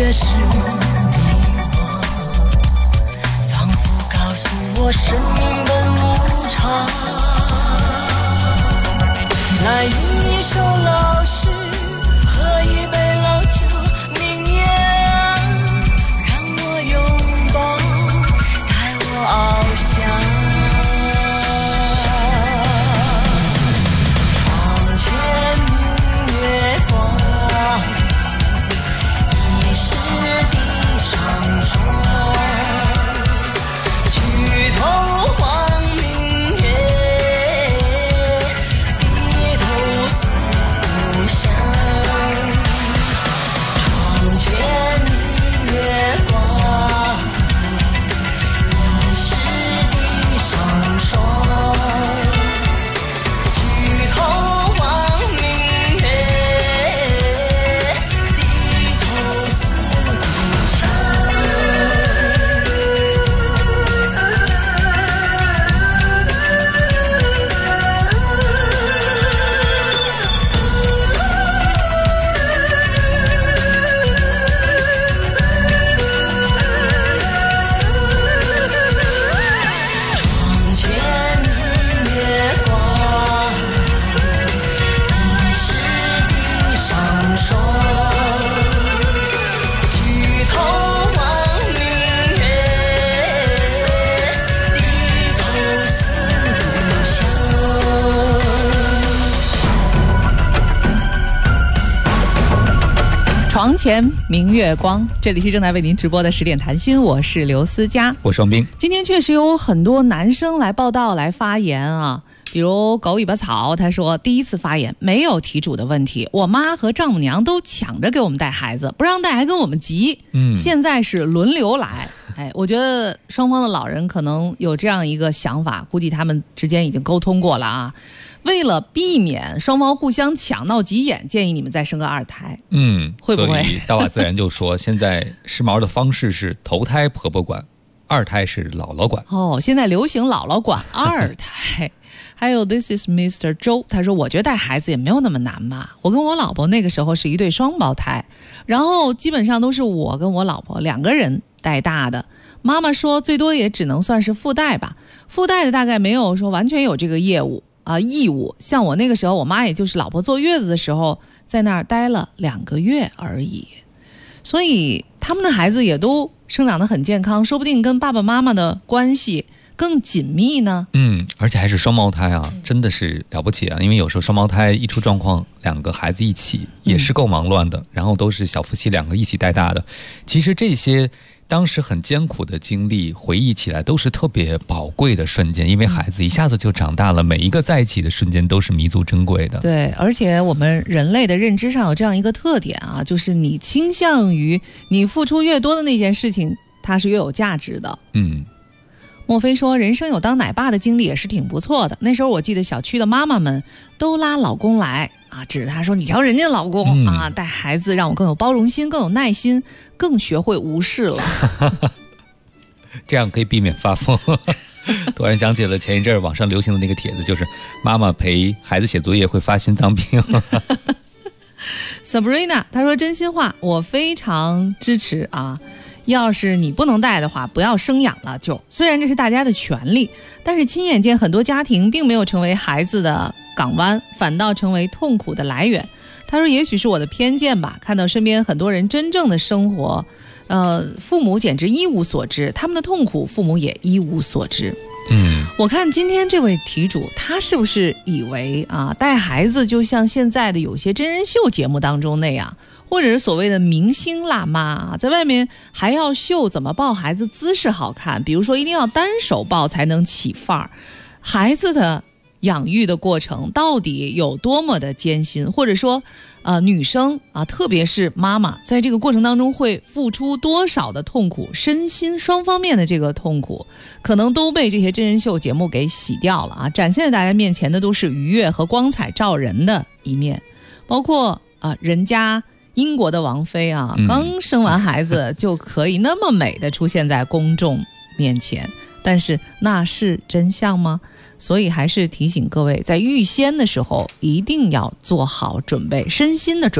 却是迷惘，仿佛告诉我生命本无常。来吟一首老诗，喝一杯老酒，明月啊，让我拥抱，带我翱翔。窗前明月光，疑是地上霜。举头望明月，低头思故乡。窗前明月光，疑是地上霜。举头望明月，低头思故乡。窗前明月光，疑是地上霜。举头望明月，低头思故乡。 床前明月光，这里是正在为您直播的10点谈心，我是刘思佳， 我是王斌。 今天确实有很多男生来报道来发言啊，比如狗尾巴草，他说第一次发言没有题主的问题，我妈和丈母娘都抢着给我们带孩子，不让带还跟我们急，现在是轮流来。我觉得双方的老人可能有这样一个想法，估计他们之间已经沟通过了啊。为了避免双方互相抢闹急眼，建议你们再生个2胎。会不会？ 所以大瓦自然就说，现在时髦的方式是头胎婆婆管，2胎是姥姥管。 现在流行姥姥管2胎。还有 This is Mr. 周，他说我觉得带孩子也没有那么难嘛。我跟我老婆那个时候是一对双胞胎，然后基本上都是我跟我老婆2个人带大的。妈妈说最多也只能算是附带吧，附带的大概没有说完全有这个义务。像我那个时候，我妈也就是老婆坐月子的时候在那儿待了2个月而已，所以他们的孩子也都生长得很健康，说不定跟爸爸妈妈的关系更紧密呢。 而且还是双胞胎啊，真的是了不起啊！因为有时候双胞胎一出状况，2个孩子一起也是够忙乱的，然后都是小夫妻2个一起带大的。其实这些当时很艰苦的经历，回忆起来都是特别宝贵的瞬间，因为孩子一下子就长大了，每一个在一起的瞬间都是弥足珍贵的。 对，而且我们人类的认知上有这样一个特点啊，就是你倾向于你付出越多的那件事情，它是越有价值的。莫非说人生有当奶爸的经历也是挺不错的。那时候我记得小区的妈妈们都拉老公来啊，指着他说你瞧人家老公啊，带孩子让我更有包容心，更有耐心，更学会无视了。 这样可以避免发疯。突然想起了前一阵网上流行的那个帖子，就是妈妈陪孩子写作业会发心脏病。 Sabrina 她说真心话，我非常支持啊。要是你不能带的话，不要生养了就。虽然这是大家的权利，但是亲眼见很多家庭并没有成为孩子的港湾，反倒成为痛苦的来源。他说也许是我的偏见吧，看到身边很多人真正的生活，父母简直一无所知，他们的痛苦父母也一无所知。我看今天这位题主，他是不是以为啊，带孩子就像现在的有些真人秀节目当中那样，或者是所谓的明星辣妈，在外面还要秀怎么抱孩子姿势好看，比如说一定要单手抱才能起范儿。孩子的养育的过程到底有多么的艰辛，或者说女生啊，特别是妈妈，在这个过程当中会付出多少的痛苦，身心双方面的这个痛苦，可能都被这些真人秀节目给洗掉了啊！展现在大家面前的都是愉悦和光彩照人的一面，包括人家英国的王妃啊，刚生完孩子就可以那么美的出现在公众面前，但是那是真相吗？所以还是提醒各位，在预先的时候一定要做好准备，身心的准备。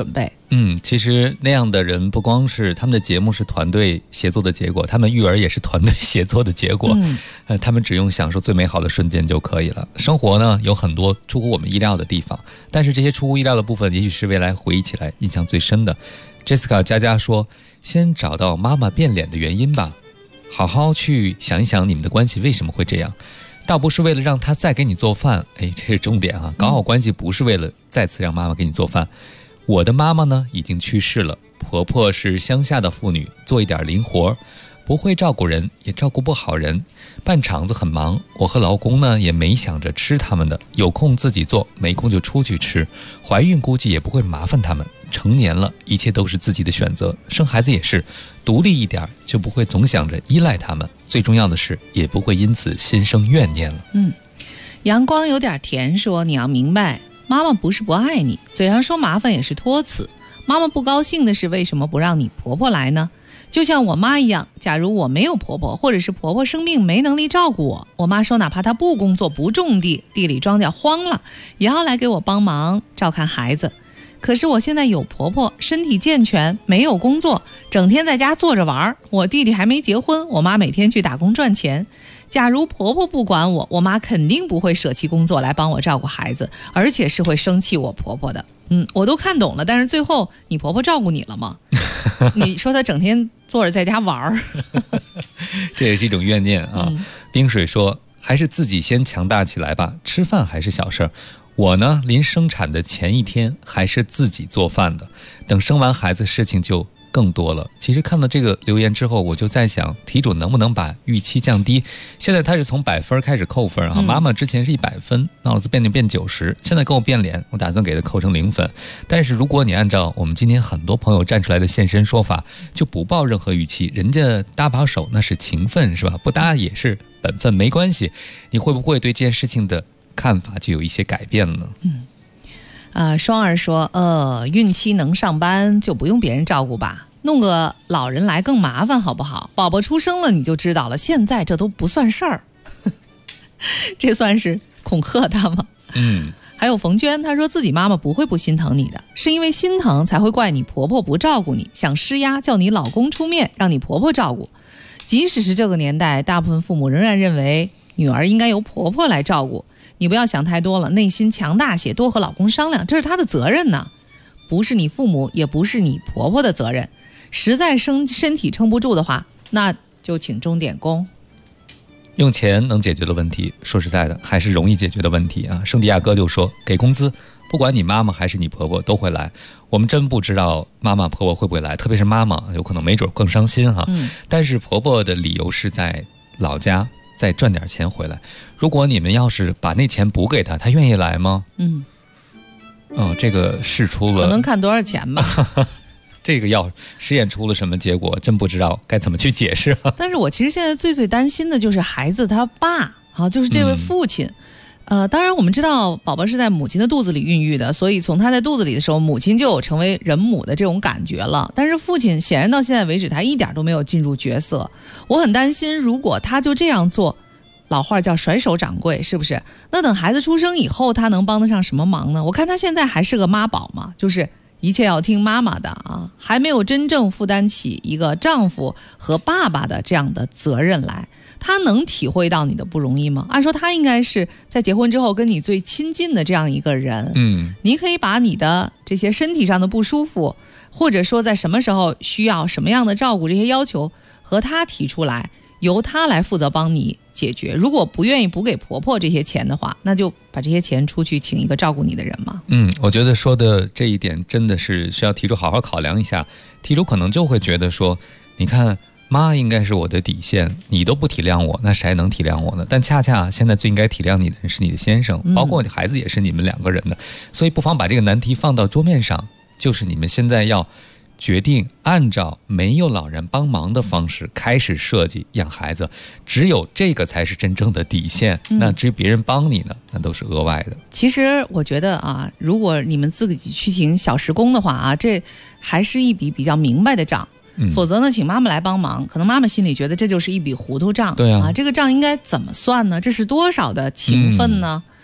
其实那样的人不光是他们的节目是团队协作的结果，他们育儿也是团队协作的结果。他们只用享受最美好的瞬间就可以了。生活呢有很多出乎我们意料的地方，但是这些出乎意料的部分也许是未来回忆起来印象最深的。 Jessica 佳佳说，先找到妈妈变脸的原因吧，好好去想一想你们的关系为什么会这样，倒不是为了让她再给你做饭，这是重点啊，搞好关系不是为了再次让妈妈给你做饭。我的妈妈呢已经去世了，婆婆是乡下的妇女，做一点零活，不会照顾人，也照顾不好人，办厂子很忙。我和老公呢也没想着吃他们的，有空自己做，没空就出去吃。怀孕估计也不会麻烦他们，成年了一切都是自己的选择，生孩子也是独立一点，就不会总想着依赖他们，最重要的是也不会因此心生怨念了。 阳光有点甜说，你要明白，妈妈不是不爱你，嘴上说麻烦也是托词。妈妈不高兴的是为什么不让你婆婆来呢？就像我妈一样，假如我没有婆婆，或者是婆婆生病没能力照顾我，我妈说哪怕她不工作不种地，地里庄稼荒了，也要来给我帮忙照看孩子。可是我现在有婆婆，身体健全，没有工作，整天在家坐着玩。我弟弟还没结婚，我妈每天去打工赚钱。假如婆婆不管我，我妈肯定不会舍弃工作来帮我照顾孩子，而且是会生气我婆婆的。我都看懂了，但是最后你婆婆照顾你了吗？你说她整天坐着在家玩这也是一种怨念啊。冰水说，还是自己先强大起来吧，吃饭还是小事儿。我呢，临生产的前一天还是自己做饭的，等生完孩子事情就更多了。其实看到这个留言之后，我就在想，题主能不能把预期降低？现在他是从100分开始扣分啊。妈妈之前是100分，脑子变90，现在跟我变脸，我打算给他扣成0分。但是如果你按照我们今天很多朋友站出来的现身说法，就不抱任何预期，人家搭把手那是情分是吧？不搭也是本分，没关系。你会不会对这件事情的看法就有一些改变了呢？ 双儿说，孕期能上班就不用别人照顾吧，弄个老人来更麻烦好不好？宝宝出生了你就知道了，现在这都不算事儿。这算是恐吓他吗？还有冯娟，她说自己妈妈不会不心疼你的，是因为心疼才会怪你婆婆不照顾你，想施压叫你老公出面让你婆婆照顾。即使是这个年代，大部分父母仍然认为女儿应该由婆婆来照顾。你不要想太多了，内心强大些，多和老公商量，这是他的责任呢，不是你父母也不是你婆婆的责任。实在身体撑不住的话，那就请钟点工。 用钱能解决的问题，说实在的还是容易解决的问题啊。圣地亚哥就说，给工资，不管你妈妈还是你婆婆都会来。我们真不知道妈妈婆婆会不会来，特别是妈妈有可能没准更伤心哈。但是婆婆的理由是在老家再赚点钱回来。如果你们要是把那钱补给她，她愿意来吗？这个试出了， 可能看多少钱吧。 这个要实验出了什么结果，真不知道该怎么去解释。 但是我其实现在最担心的就是孩子他爸啊，就是这位父亲。当然我们知道宝宝是在母亲的肚子里孕育的，所以从他在肚子里的时候，母亲就有成为人母的这种感觉了。但是父亲显然到现在为止，他一点都没有进入角色。我很担心，如果他就这样做，老话叫甩手掌柜，是不是？那等孩子出生以后，他能帮得上什么忙呢？我看他现在还是个妈宝嘛，就是一切要听妈妈的啊，还没有真正负担起一个丈夫和爸爸的这样的责任来。他能体会到你的不容易吗？按说他应该是在结婚之后跟你最亲近的这样一个人。你可以把你的这些身体上的不舒服，或者说在什么时候需要什么样的照顾，这些要求和他提出来，由他来负责帮你解决。如果不愿意补给婆婆这些钱的话，那就把这些钱出去请一个照顾你的人嘛。 我觉得说的这一点真的是需要题主好好考量一下。题主可能就会觉得说，你看妈应该是我的底线，你都不体谅我，那谁还能体谅我呢？但恰恰现在最应该体谅你的人是你的先生，包括孩子也是你们两个人的。所以不妨把这个难题放到桌面上，就是你们现在要决定按照没有老人帮忙的方式开始设计养孩子，只有这个才是真正的底线。那至于别人帮你呢，那都是额外的。 其实我觉得啊，如果你们自己去请小时工的话啊，这还是一笔比较明白的账。否则呢，请妈妈来帮忙，可能妈妈心里觉得这就是一笔糊涂账。 对啊， 这个账应该怎么算呢？这是多少的情分呢？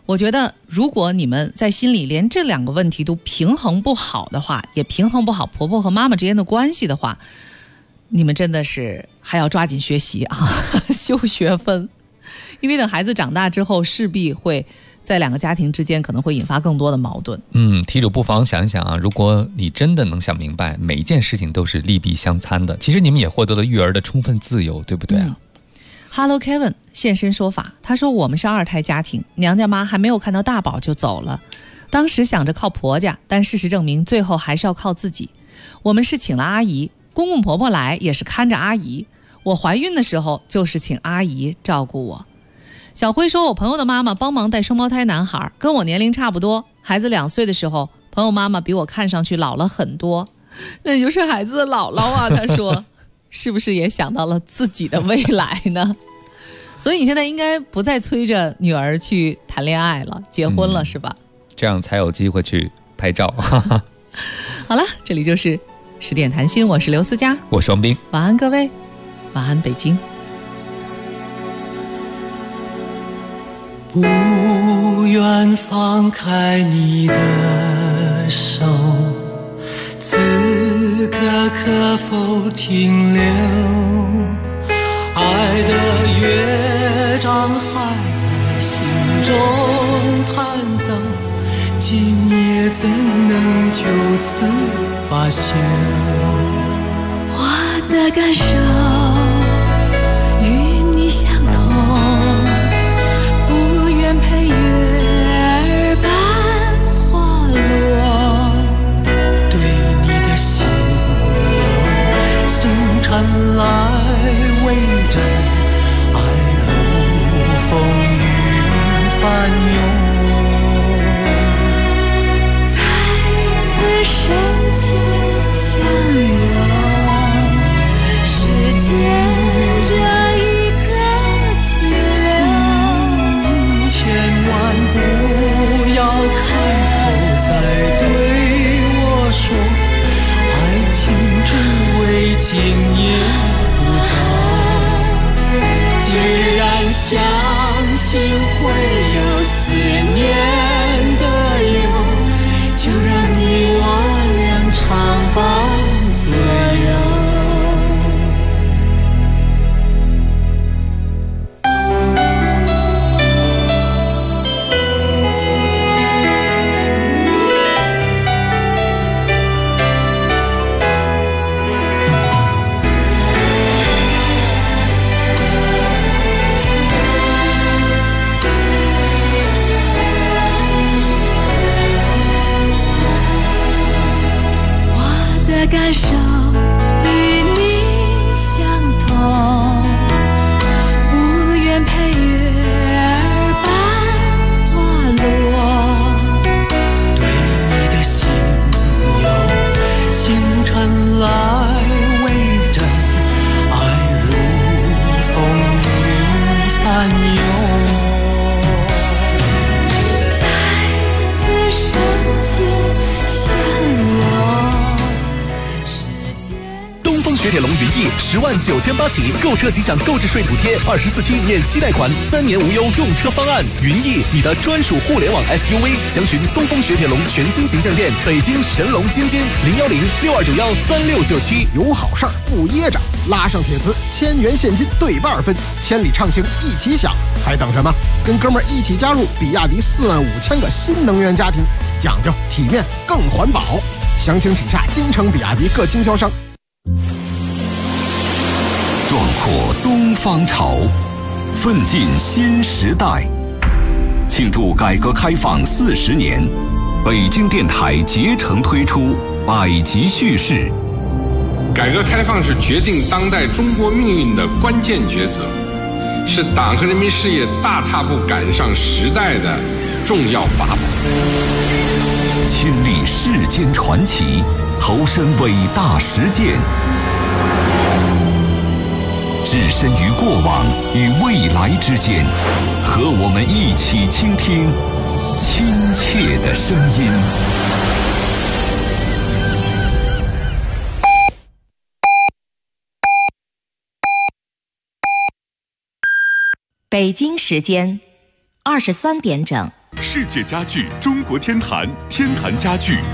我觉得如果你们在心里连这2个问题都平衡不好的话，也平衡不好婆婆和妈妈之间的关系的话，你们真的是还要抓紧学习啊，修学分。因为等孩子长大之后，势必会在2个家庭之间可能会引发更多的矛盾。 题主不妨想一想啊，如果你真的能想明白每一件事情都是利弊相参的，其实你们也获得了育儿的充分自由，对不对啊 Hello Kevin 现身说法，他说我们是2胎家庭，娘家妈还没有看到大宝就走了，当时想着靠婆家，但事实证明最后还是要靠自己。我们是请了阿姨，公公婆婆来也是看着阿姨，我怀孕的时候就是请阿姨照顾我。小辉说我朋友的妈妈帮忙带双胞胎男孩，跟我年龄差不多，孩子2岁的时候，朋友妈妈比我看上去老了很多，那也就是孩子的姥姥啊。他说是不是也想到了自己的未来呢？所以你现在应该不再催着女儿去谈恋爱了，结婚了是吧？ 这样才有机会去拍照。 好了，这里就是10点谈心，我是刘思佳， 我是王斌， 晚安各位，晚安北京。 不愿放开你的手，此刻可否停留？爱的乐章还在心中弹奏，今夜怎能就此罢休？ 我的感受与你相同，不愿陪月儿般滑落， 对你的心有星辰来为证，爱如风雨翻涌， 再次深情相拥，时间这一刻停留， 千万不要开口再对我说，爱情只为今夜不走。既然相信会有思念的流，就让你我俩常伴左右。 感受与你相同，不愿陪月儿般滑落， 对你的心有星辰来为证，爱如风云翻涌， 再次深情相拥。 东风雪铁龙云翼10.98万起，购车即享购置税补贴，24期免息贷款，3年无忧用车方案。云翼，你的专属互联网 SUV， 详询东风雪铁龙全新形象店，北京神龙津津01062913697。 有好事儿不噎着，拉上铁磁，1000元现金对半分，千里畅行一起享，还等什么？跟哥们儿一起加入比亚迪45000个新能源家庭，讲究体面更环保。详情请洽京城比亚迪各经销商。 壮阔东方潮，奋进新时代。庆祝改革开放40年，北京电台竭诚推出百集叙事。 改革开放是决定当代中国命运的关键抉择，是党和人民事业大踏步赶上时代的重要法宝。 亲历世间传奇，投身伟大实践，置身于过往与未来之间，和我们一起倾听亲切的声音。 北京时间23点整。 世界家具中国天坛，天坛家具